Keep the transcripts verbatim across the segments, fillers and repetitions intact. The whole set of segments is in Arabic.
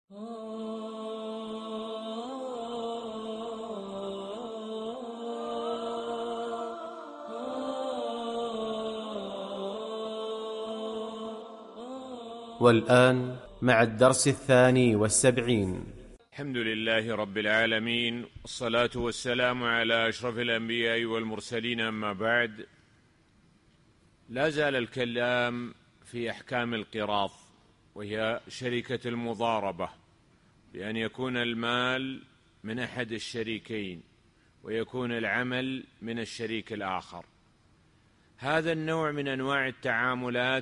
والآن مع الدرس الثاني والسبعين. الحمد لله رب العالمين، والصلاة والسلام على أشرف الأنبياء والمرسلين، أما بعد. لا زال الكلام في أحكام القراض، وهي شركة المضاربة، بأن يكون المال من أحد الشريكين ويكون العمل من الشريك الآخر. هذا النوع من أنواع التعاملات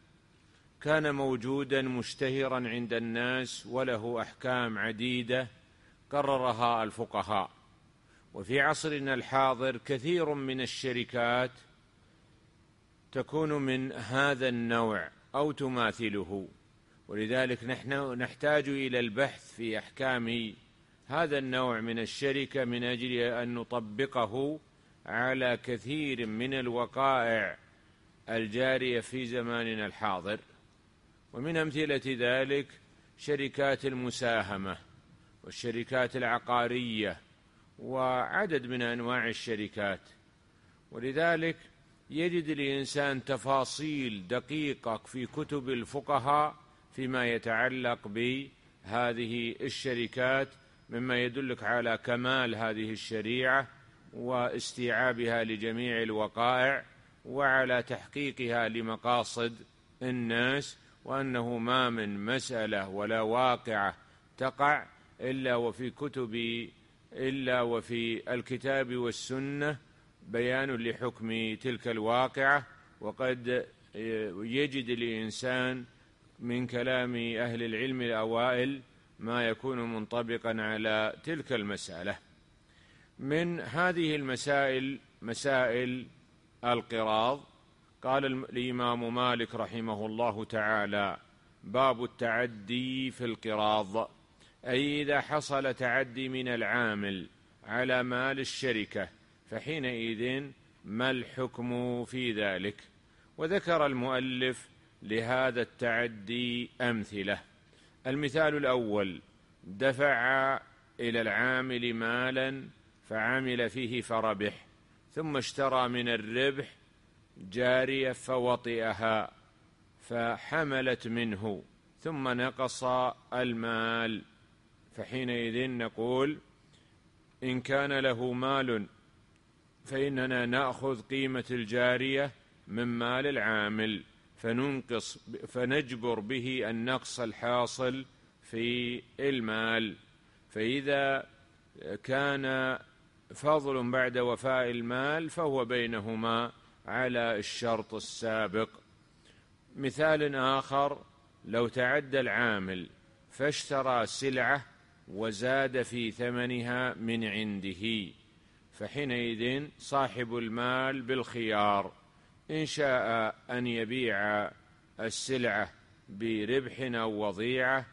كان موجودا مشتهرا عند الناس، وله أحكام عديدة قررها الفقهاء. وفي عصرنا الحاضر كثير من الشركات تكون من هذا النوع أو تماثله، ولذلك نحن نحتاج إلى البحث في أحكام هذا النوع من الشركة من أجل أن نطبقه على كثير من الوقائع الجارية في زماننا الحاضر. ومن أمثلة ذلك شركات المساهمة والشركات العقارية وعدد من أنواع الشركات. ولذلك يجد الإنسان تفاصيل دقيقة في كتب الفقهاء فيما يتعلق بهذه الشركات، مما يدلك على كمال هذه الشريعة واستيعابها لجميع الوقائع وعلى تحقيقها لمقاصد الناس، وأنه ما من مسألة ولا واقعة تقع إلا وفي كتب إلا وفي الكتاب والسنة بيان لحكم تلك الواقعة. وقد يجد الإنسان من كلام أهل العلم الأوائل ما يكون منطبقا على تلك المسألة. من هذه المسائل مسائل القراض. قال الإمام مالك رحمه الله تعالى: باب التعدي في القراض، أي إذا حصل تعدي من العامل على مال الشركة فحينئذ ما الحكم في ذلك؟ وذكر المؤلف لهذا التعدي أمثلة. المثال الأول: دفع إلى العامل مالا فعمل فيه فربح، ثم اشترى من الربح جارية فوطئها فحملت منه ثم نقص المال، فحينئذ نقول إن كان له مال فإننا نأخذ قيمة الجارية من مال العامل فننقص فنجبر به النقص الحاصل في المال. فإذا كان فضل بعد وفاء المال فهو بينهما على الشرط السابق. مثال آخر: لو تعدى العامل فاشترى سلعة وزاد في ثمنها من عنده، فحينئذ صاحب المال بالخيار، إن شاء أن يبيع السلعة بربح أو وضيعة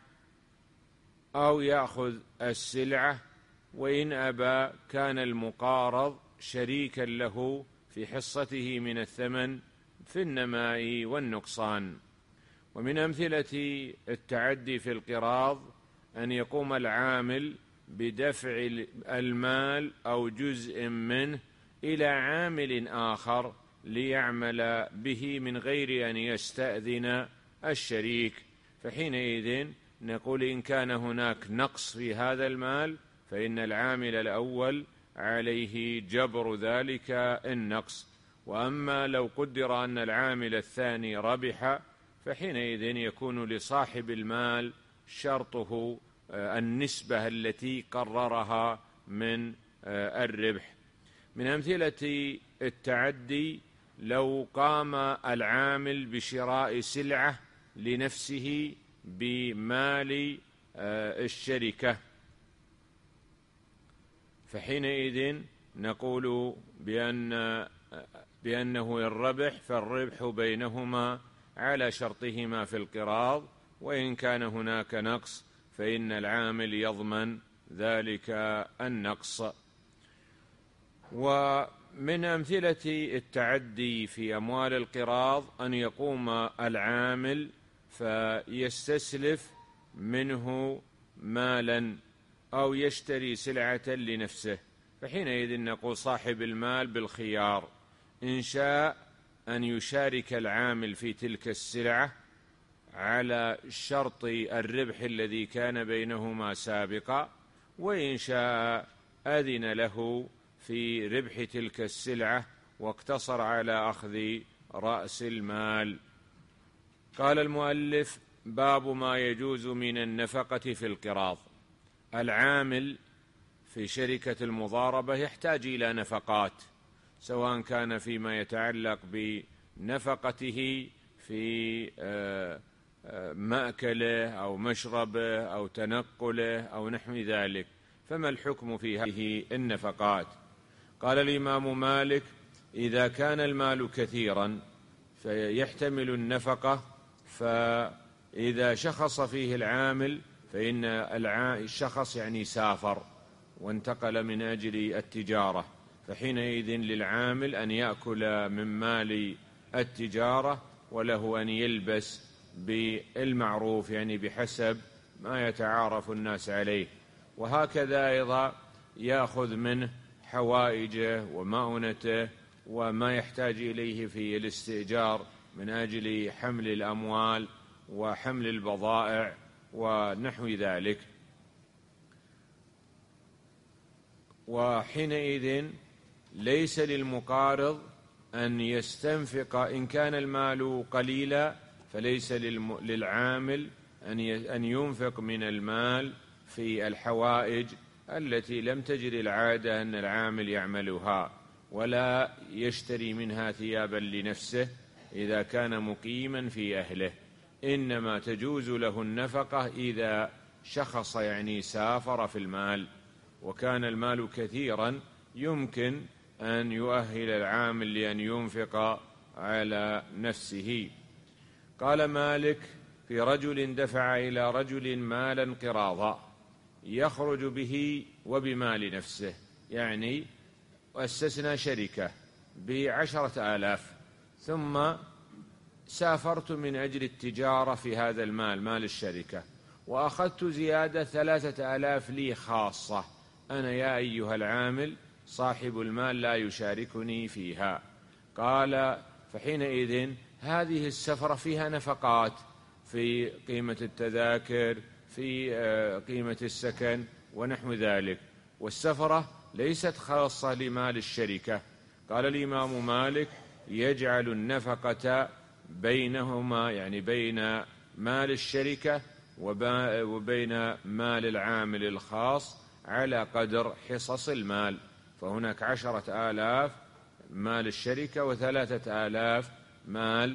أو يأخذ السلعة، وإن أبى كان المقارض شريكا له في حصته من الثمن في النماء والنقصان. ومن أمثلة التعدي في القراض أن يقوم العامل بدفع المال أو جزء منه إلى عامل آخر ليعمل به من غير أن يستأذن الشريك، فحينئذ نقول إن كان هناك نقص في هذا المال فإن العامل الأول عليه جبر ذلك النقص. وأما لو قدر أن العامل الثاني ربح فحينئذ يكون لصاحب المال شرطه النسبة التي قررها من الربح. من أمثلة التعدي: لو قام العامل بشراء سلعة لنفسه بمال الشركة فحينئذ نقول بأن بأنه الربح فالربح بينهما على شرطهما في القراض، وإن كان هناك نقص فإن العامل يضمن ذلك النقص. ومن أمثلة التعدي في أموال القراض أن يقوم العامل فيستسلف منه مالا أو يشتري سلعة لنفسه، فحينئذ نقول صاحب المال بالخيار، إن شاء أن يشارك العامل في تلك السلعة على شرط الربح الذي كان بينهما سابقا، وإن شاء أذن له في ربح تلك السلعة واقتصر على أخذ رأس المال. قال المؤلف: باب ما يجوز من النفقة في القراض. العامل في شركة المضاربة يحتاج إلى نفقات، سواء كان فيما يتعلق بنفقته في مأكله أو مشربه أو تنقله أو نحو ذلك، فما الحكم في هذه النفقات؟ قال الإمام مالك: إذا كان المال كثيرا فيحتمل النفقة، فإذا شخص فيه العامل فإن الشخص يعني سافر وانتقل من أجل التجارة، فحينئذ للعامل أن يأكل من مال التجارة، وله أن يلبس بالمعروف يعني بحسب ما يتعارف الناس عليه، وهكذا أيضا يأخذ منه حوائجه ومؤونته وما يحتاج إليه في الاستئجار من أجل حمل الأموال وحمل البضائع ونحو ذلك. وحينئذ ليس للمقارض أن يستنفق، إن كان المال قليلا فليس للعامل أن ينفق من المال في الحوائج التي لم تجري العادة أن العامل يعملها، ولا يشتري منها ثيابا لنفسه إذا كان مقيما في أهله، إنما تجوز له النفقة إذا شخص يعني سافر في المال وكان المال كثيرا يمكن أن يؤهل العامل لأن ينفق على نفسه. قال مالك: في رجل دفع إلى رجل مالا قراضا يخرج به وبمال نفسه، يعني أسسنا شركة بعشرة آلاف ثم سافرت من أجل التجارة في هذا المال مال الشركة، وأخذت زيادة ثلاثة آلاف لي خاصة، أنا يا أيها العامل صاحب المال لا يشاركني فيها. قال: فحينئذ هذه السفرة فيها نفقات في قيمة التذاكر، في قيمة السكن ونحو ذلك، والسفرة ليست خاصة لمال الشركة. قال الإمام مالك: يجعل النفقة بينهما، يعني بين مال الشركة وبين مال العامل الخاص على قدر حصص المال، فهناك عشرة آلاف مال الشركة وثلاثة آلاف مال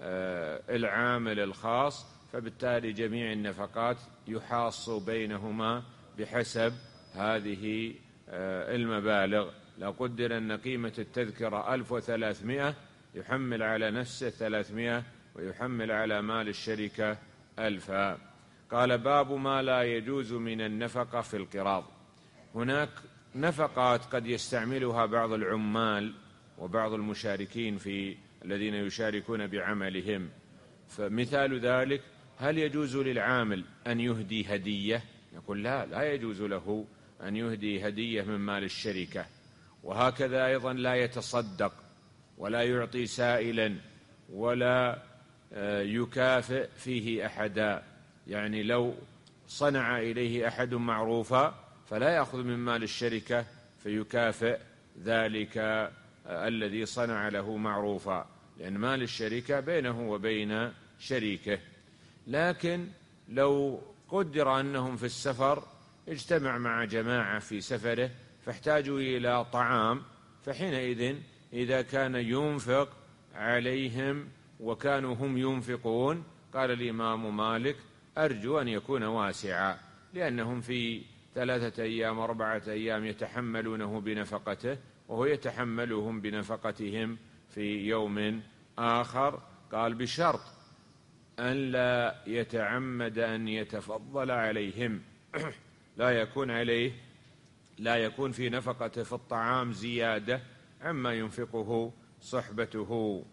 العامل الخاص، فبالتالي جميع النفقات يحاص بينهما بحسب هذه المبالغ. لو قدر أن قيمة التذكرة ألف وثلاثمائة يحمل على نفسه ثلاثمائة ويحمل على مال الشركة ألفا. قال: باب ما لا يجوز من النفقة في القراض. هناك نفقات قد يستعملها بعض العمال وبعض المشاركين في الذين يشاركون بعملهم، فمثال ذلك: هل يجوز للعامل أن يهدي هدية؟ يقول لا، لا يجوز له أن يهدي هدية من مال الشركة. وهكذا أيضا لا يتصدق ولا يعطي سائلا ولا يكافئ فيه أحدا، يعني لو صنع إليه أحد معروفا فلا يأخذ من مال الشركة فيكافئ ذلك الذي صنع له معروفا، لأن مال الشركة بينه وبين شريكه. لكن لو قدر أنهم في السفر اجتمع مع جماعة في سفره فاحتاجوا إلى طعام، فحينئذ إذا كان ينفق عليهم وكانوا هم ينفقون، قال الإمام مالك: أرجو أن يكون واسعا، لأنهم في ثلاثة أيام أربعة أيام يتحملونه بنفقته وهو يتحملهم بنفقتهم في يوم آخر. قال: بشرط أن لا يتعمد أن يتفضل عليهم لا يكون عليه لا يكون في نفقته في الطعام زيادة عما ينفقه صحبته،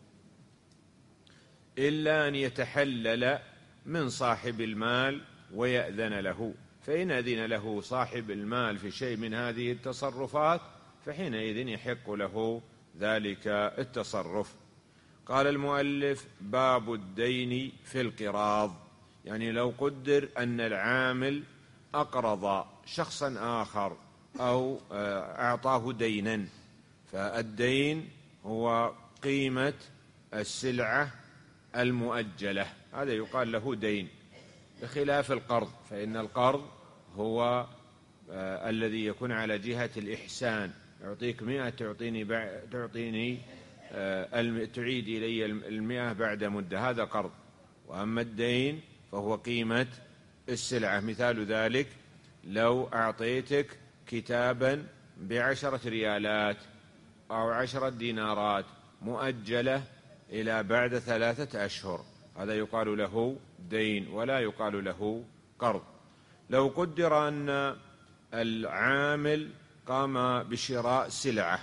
إلا أن يتحلل من صاحب المال ويأذن له، فإن أذن له صاحب المال في شيء من هذه التصرفات فحينئذ يحق له ذلك التصرف. قال المؤلف: باب الدين في القراض، يعني لو قدر أن العامل أقرض شخصا آخر أو أعطاه دينا، فالدين هو قيمة السلعة المؤجلة، هذا يقال له دين، بخلاف القرض، فإن القرض هو آه الذي يكون على جهة الإحسان، يعطيك مئة تعطيني, تعطيني آه تعيد إلي المئة بعد مدة، هذا قرض. وأما الدين فهو قيمة السلعة. مثال ذلك: لو أعطيتك كتابا بعشرة ريالات أو عشرة دينارات مؤجلة إلى بعد ثلاثة أشهر، هذا يقال له دين ولا يقال له قرض. لو قدر أن العامل قام بشراء سلعة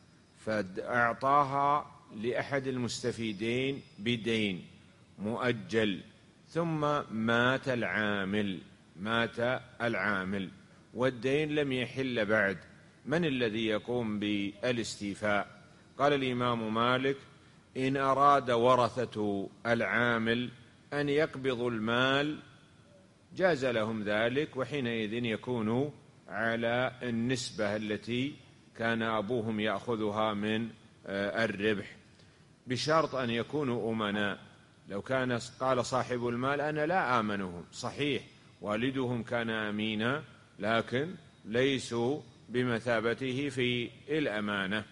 فأعطاها لأحد المستفيدين بدين مؤجل، ثم مات العامل مات العامل والدين لم يحل بعد، من الذي يقوم بالاستيفاء؟ قال الإمام مالك: إن أراد ورثة العامل أن يقبضوا المال جاز لهم ذلك، وحينئذ يكون على النسبة التي كان أبوهم يأخذها من الربح، بشرط أن يكونوا أمناء. لو كان قال صاحب المال: أنا لا آمنهم، صحيح والدهم كان أمينا لكن ليسوا بمثابته في الأمانة،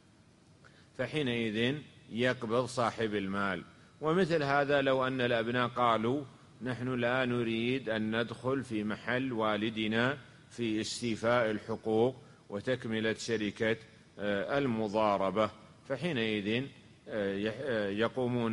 فحينئذ يقبض صاحب المال. ومثل هذا لو أن الأبناء قالوا: نحن لا نريد أن ندخل في محل والدنا في استيفاء الحقوق وتكملة شركة المضاربة، فحينئذ يقومون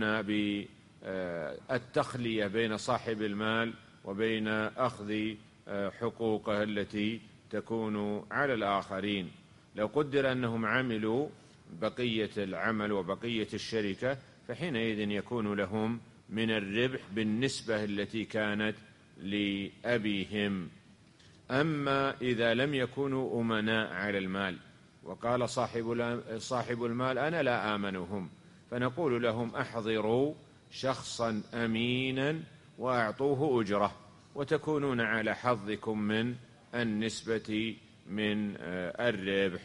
بالتخلية بين صاحب المال وبين أخذ حقوقه التي تكون على الآخرين. لو قدر أنهم عملوا بقية العمل وبقية الشركة فحينئذ يكون لهم من الربح بالنسبة التي كانت لأبيهم. أما إذا لم يكونوا أمناء على المال وقال صاحب صاحب المال: أنا لا آمنهم، فنقول لهم: أحضروا شخصا أمينا وأعطوه أجرة، وتكونون على حظكم من النسبة من الربح،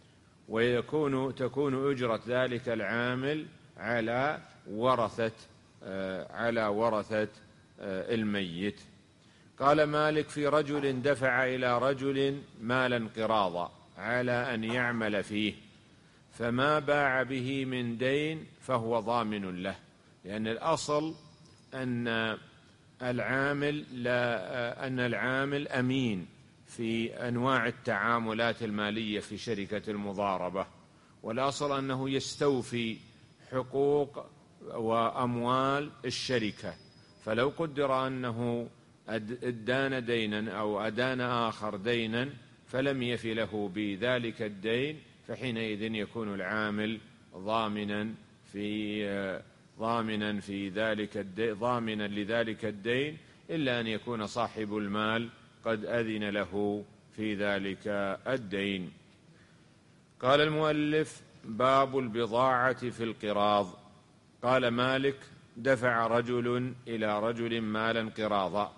ويكون تكون أجرة ذلك العامل على ورثة على ورثة الميت. قال مالك: في رجل دفع إلى رجل مالا قراضا على أن يعمل فيه، فما باع به من دين فهو ضامن له، لأن الأصل أن العامل لا أن العامل أمين في أنواع التعاملات المالية في شركة المضاربة، والأصل أنه يستوفي حقوق وأموال الشركة. فلو قدر أنه أدان دينا أو أدان آخر دينا فلم يف له بذلك الدين، فحينئذ يكون العامل ضامنا في ضامنا في ذلك الدين ضامنا لذلك الدين، إلا أن يكون صاحب المال قد أذن له في ذلك الدين. قال المؤلف: باب البضاعة في القراض. قال مالك: دفع رجل إلى رجل مالا قراضا،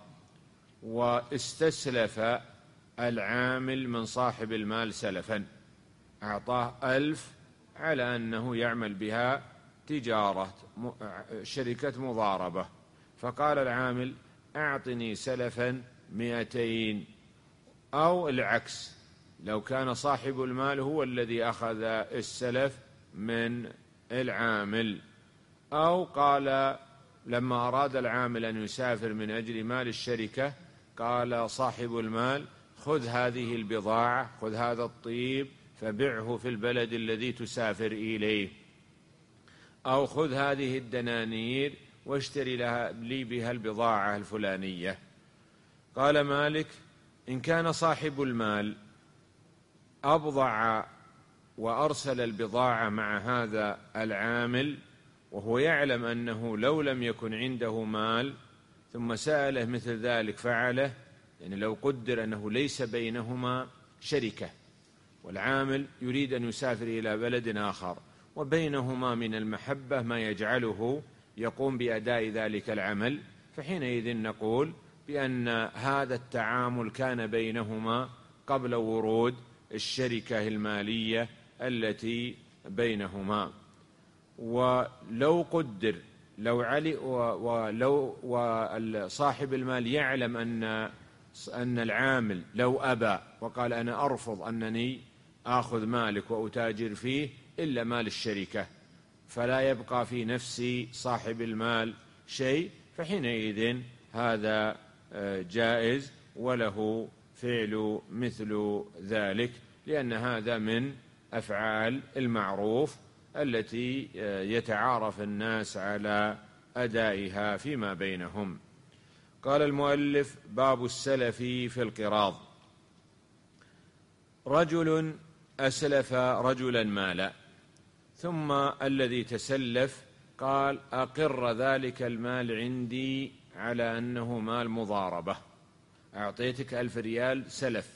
واستسلف العامل من صاحب المال سلفا، أعطاه ألف على أنه يعمل بها تجارة شركة مضاربة، فقال العامل: أعطني سلفا مئتين، أو العكس، لو كان صاحب المال هو الذي أخذ السلف من العامل، أو قال لما أراد العامل أن يسافر من أجل مال الشركة قال صاحب المال: خذ هذه البضاعة، خذ هذا الطيب فبعه في البلد الذي تسافر إليه، أو خذ هذه الدنانير واشتري لها لي بها البضاعة الفلانية. قال مالك: إن كان صاحب المال أبضع وأرسل البضاعة مع هذا العامل وهو يعلم أنه لو لم يكن عنده مال ثم سأله مثل ذلك فعله، يعني لو قدر أنه ليس بينهما شركة والعامل يريد أن يسافر إلى بلد آخر وبينهما من المحبة ما يجعله يقوم بأداء ذلك العمل، فحينئذ نقول بأن هذا التعامل كان بينهما قبل ورود الشركة المالية التي بينهما. ولو قدر لو علي ولو وصاحب المال يعلم أن أن العامل لو أبى وقال أنا أرفض أنني آخذ مالك وأتاجر فيه إلا مال الشركة، فلا يبقى في نفس صاحب المال شيء، فحينئذ هذا جائز وله فعل مثل ذلك، لأن هذا من أفعال المعروف التي يتعارف الناس على أدائها فيما بينهم. قال المؤلف: باب السلف في القراض. رجل أسلف رجلا مالا، ثم الذي تسلف قال: أقر ذلك المال عندي على أنه مال مضاربة، أعطيتك ألف ريال سلف،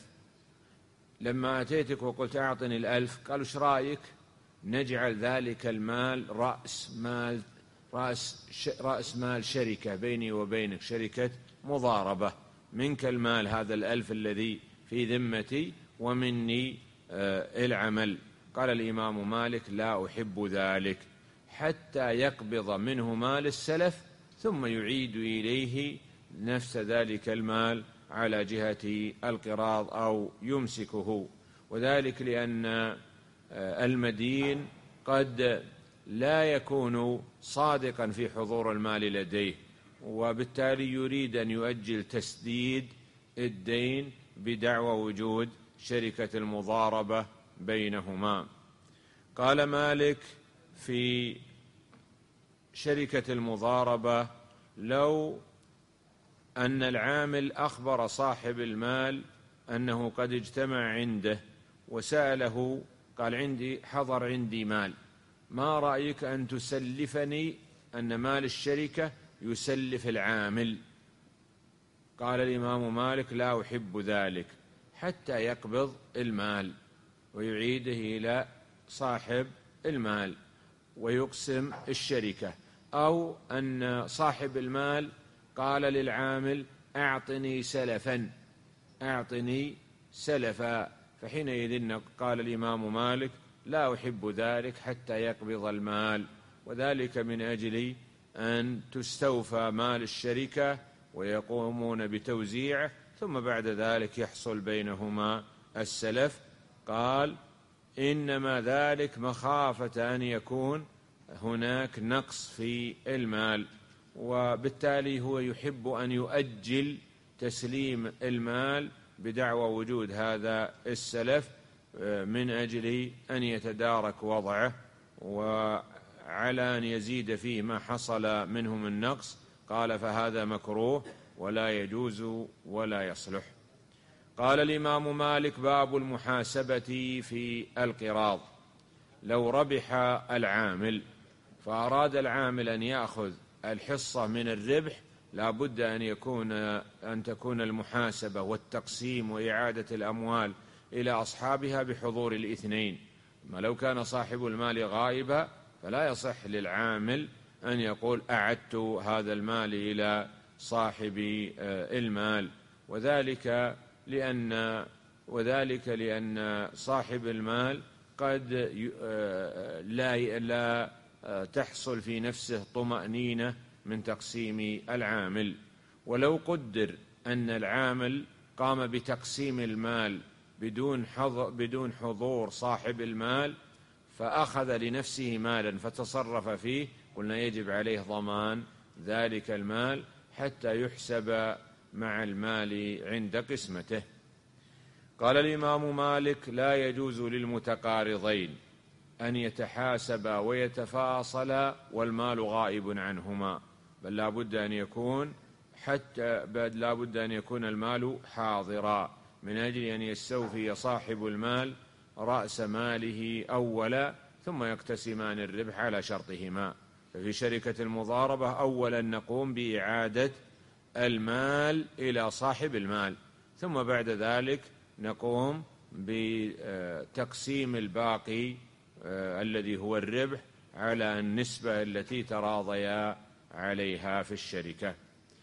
لما أتيتك وقلت أعطني الألف قالوا: إيش رأيك نجعل ذلك المال رأس مال رأس, رأس مال شركة بيني وبينك، شركة مضاربة، منك المال هذا الألف الذي في ذمتي ومني آه العمل. قال الإمام مالك: لا أحب ذلك حتى يقبض منه مال السلف ثم يعيد إليه نفس ذلك المال على جهة القراض أو يمسكه، وذلك لأن المدين قد لا يكون صادقا في حضور المال لديه، وبالتالي يريد أن يؤجل تسديد الدين بدعوى وجود شركة المضاربة بينهما. قال مالك في شركة المضاربة: لو أن العامل أخبر صاحب المال أنه قد اجتمع عنده وسأله قال: عندي حضر عندي مال، ما رأيك أن تسلفني أن مال الشركة يسلف العامل؟ قال الإمام مالك: لا أحب ذلك حتى يقبض المال ويعيده إلى صاحب المال ويقسم الشركة، أو أن صاحب المال قال للعامل: أعطني سلفا أعطني سلفا، فحينئذ قال الإمام مالك: لا أحب ذلك حتى يقبض المال، وذلك من أجل أن تستوفى مال الشركة ويقومون بتوزيعه، ثم بعد ذلك يحصل بينهما السلف. قال: إنما ذلك مخافة أن يكون هناك نقص في المال، وبالتالي هو يحب أن يؤجل تسليم المال بدعوى وجود هذا السلف من أجل أن يتدارك وضعه، وعلى أن يزيد فيه ما حصل منه من نقص. قال: فهذا مكروه ولا يجوز ولا يصلح. قال الإمام مالك: باب المحاسبة في القراض. لو ربح العامل فأراد العامل أن يأخذ الحصة من الربح، لا بد أن يكون أن تكون المحاسبة والتقسيم وإعادة الأموال إلى أصحابها بحضور الاثنين. ما لو كان صاحب المال غائبا فلا يصح للعامل أن يقول: أعدت هذا المال إلى صاحب المال، وذلك لأن وذلك لأن صاحب المال قد لا لا تحصل في نفسه طمأنينة من تقسيم العامل. ولو قدر أن العامل قام بتقسيم المال بدون حضور بدون حضور صاحب المال، فأخذ لنفسه مالا فتصرف فيه، قلنا يجب عليه ضمان ذلك المال حتى يحسب مع المال عند قسمته. قال الإمام مالك: لا يجوز للمتقارضين أن يتحاسبا ويتفاصلا والمال غائب عنهما، بل لا بد أن يكون حتى بل لا بد أن يكون المال حاضرا من أجل أن يستوفي صاحب المال رأس ماله أولا، ثم يقتسمان الربح على شرطهما. ففي شركة المضاربة أولا نقوم بإعادة المال إلى صاحب المال، ثم بعد ذلك نقوم بتقسيم الباقي الذي هو الربح على النسبة التي تراضيا عليها في الشركة.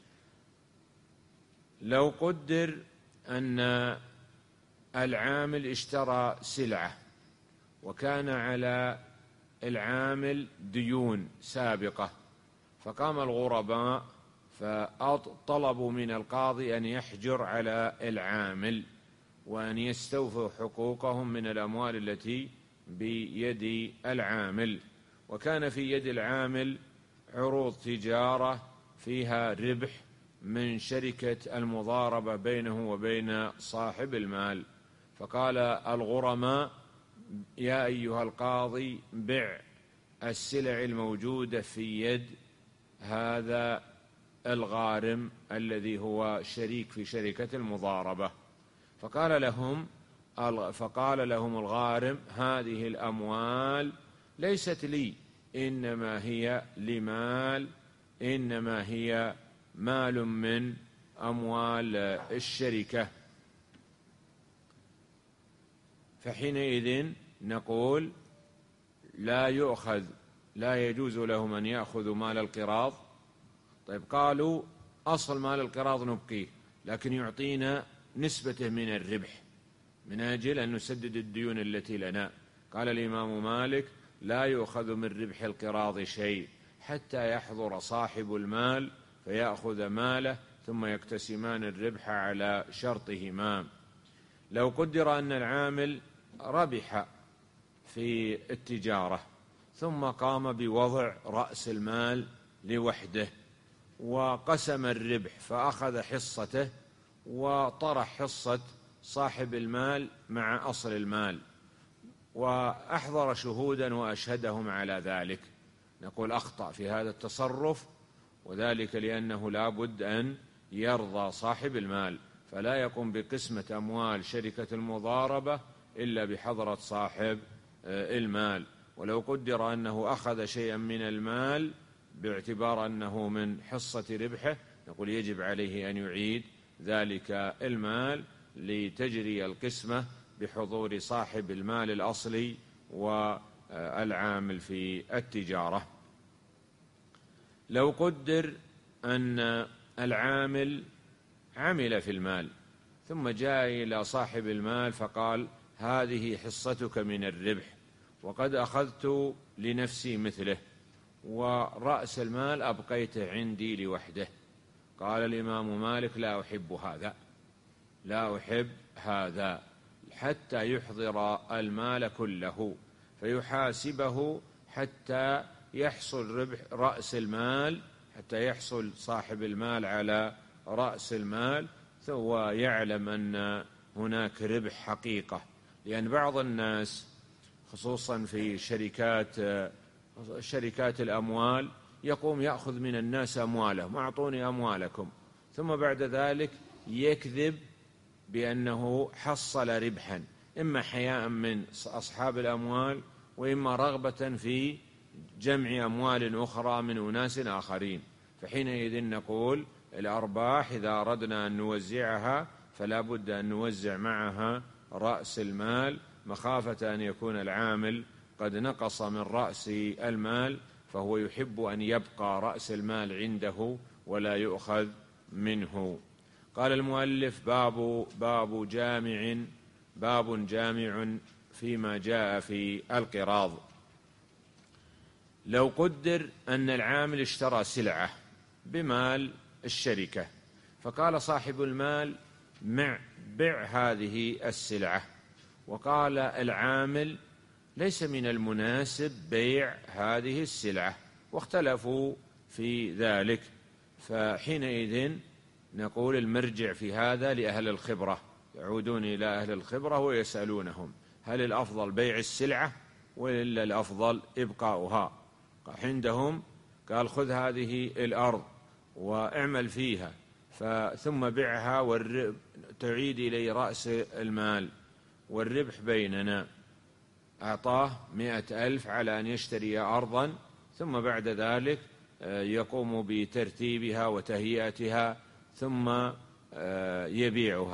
لو قدر أن العامل اشترى سلعة وكان على العامل ديون سابقة، فقام الغرباء فطلبوا من القاضي أن يحجر على العامل وأن يستوفوا حقوقهم من الأموال التي بيد العامل، وكان في يد العامل عروض تجارة فيها ربح من شركة المضاربة بينه وبين صاحب المال، فقال الغرماء يا أيها القاضي بع السلع الموجودة في يد هذا الغارم الذي هو شريك في شركة المضاربة. فقال لهم فقال لهم الغارم هذه الأموال ليست لي، إنما هي لمال إنما هي مال من أموال الشركة. فحينئذ نقول لا يؤخذ لا يجوز لهم أن يأخذوا مال القراض. طيب قالوا أصل مال القراض نبقيه، لكن يعطينا نسبته من الربح من أجل أن نسدد الديون التي لنا. قال الإمام مالك لا يؤخذ من ربح القراض شيء حتى يحضر صاحب المال فيأخذ ماله ثم يقتسمان الربح على شرطهما. لو قدر أن العامل ربح في التجارة ثم قام بوضع رأس المال لوحده وقسم الربح فأخذ حصته وطرح حصة صاحب المال مع أصل المال وأحضر شهودا وأشهدهم على ذلك، نقول أخطأ في هذا التصرف، وذلك لأنه لا بد أن يرضى صاحب المال، فلا يقوم بقسمة أموال شركة المضاربة إلا بحضرة صاحب المال. ولو قدر أنه أخذ شيئا من المال باعتبار أنه من حصة ربحه، نقول يجب عليه أن يعيد ذلك المال لتجري القسمة بحضور صاحب المال الأصلي والعامل في التجارة. لو قدر أن العامل عمل في المال ثم جاء إلى صاحب المال فقال هذه حصتك من الربح وقد أخذت لنفسي مثله ورأس المال أبقيته عندي لوحده، قال الإمام مالك لا أحب هذا لا أحب هذا حتى يحضر المال كله فيحاسبه حتى يحصل ربح رأس المال، حتى يحصل صاحب المال على رأس المال ثم يعلم أن هناك ربح حقيقة. لأن بعض الناس خصوصا في شركات شركات الأموال يقوم يأخذ من الناس أموالهم، أعطوني أموالكم، ثم بعد ذلك يكذب بأنه حصل ربحا، إما حياء من أصحاب الأموال وإما رغبة في جمع أموال أخرى من أناس آخرين. فحينئذ نقول الأرباح إذا أردنا أن نوزعها فلا بد أن نوزع معها رأس المال، مخافة أن يكون العامل قد نقص من رأس المال فهو يحب أن يبقى رأس المال عنده ولا يؤخذ منه. قال المؤلف باب باب جامع باب جامع فيما جاء في القراض. لو قدر أن العامل اشترى سلعة بمال الشركة فقال صاحب المال مع بع هذه السلعة، وقال العامل ليس من المناسب بيع هذه السلعة، واختلفوا في ذلك. فحينئذ نقول المرجع في هذا لأهل الخبرة، يعودون إلى أهل الخبرة ويسألونهم هل الأفضل بيع السلعة ولا الأفضل إبقاؤها؟ عندهم قال خذ هذه الأرض واعمل فيها ثم بعها تعيد إلي رأس المال والربح بيننا. أعطاه مئة ألف على أن يشتري أرضا، ثم بعد ذلك يقوم بترتيبها وتهيئتها ثم يبيعها.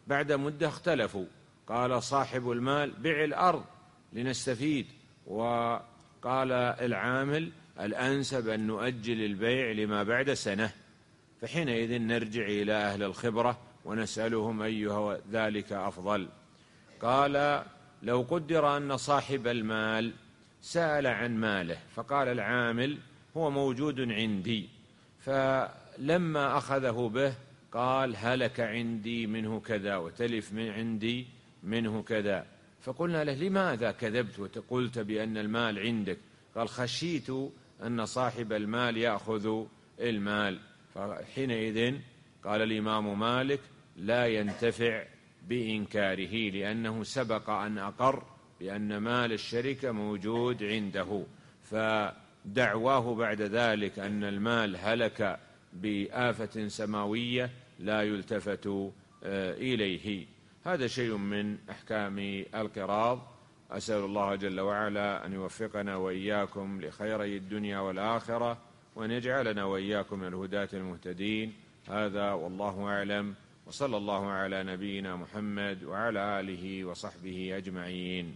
بعد مدة اختلفوا، قال صاحب المال بع الأرض لنستفيد، وقال العامل الأنسب أن نؤجل البيع لما بعد سنة. فحينئذ نرجع إلى أهل الخبرة ونسألهم أيها ذلك أفضل. قال لو قدر أن صاحب المال سأل عن ماله فقال العامل هو موجود عندي، فلما أخذه به قال هلك عندي منه كذا وتلف من عندي منه كذا، فقلنا له لماذا كذبت وقلت بأن المال عندك؟ قال خشيت أن صاحب المال يأخذ المال. فحينئذ قال الإمام مالك لا ينتفع بإنكاره، لأنه سبق أن أقر بأن مال الشركة موجود عنده، فدعواه بعد ذلك أن المال هلك بآفة سماوية لا يلتفت إليه. هذا شيء من أحكام القراض. أسأل الله جل وعلا أن يوفقنا وإياكم لخيري الدنيا والآخرة، وأن يجعلنا وإياكم من الهداة المهتدين. هذا والله أعلم، وصلى الله على نبينا محمد وعلى آله وصحبه أجمعين.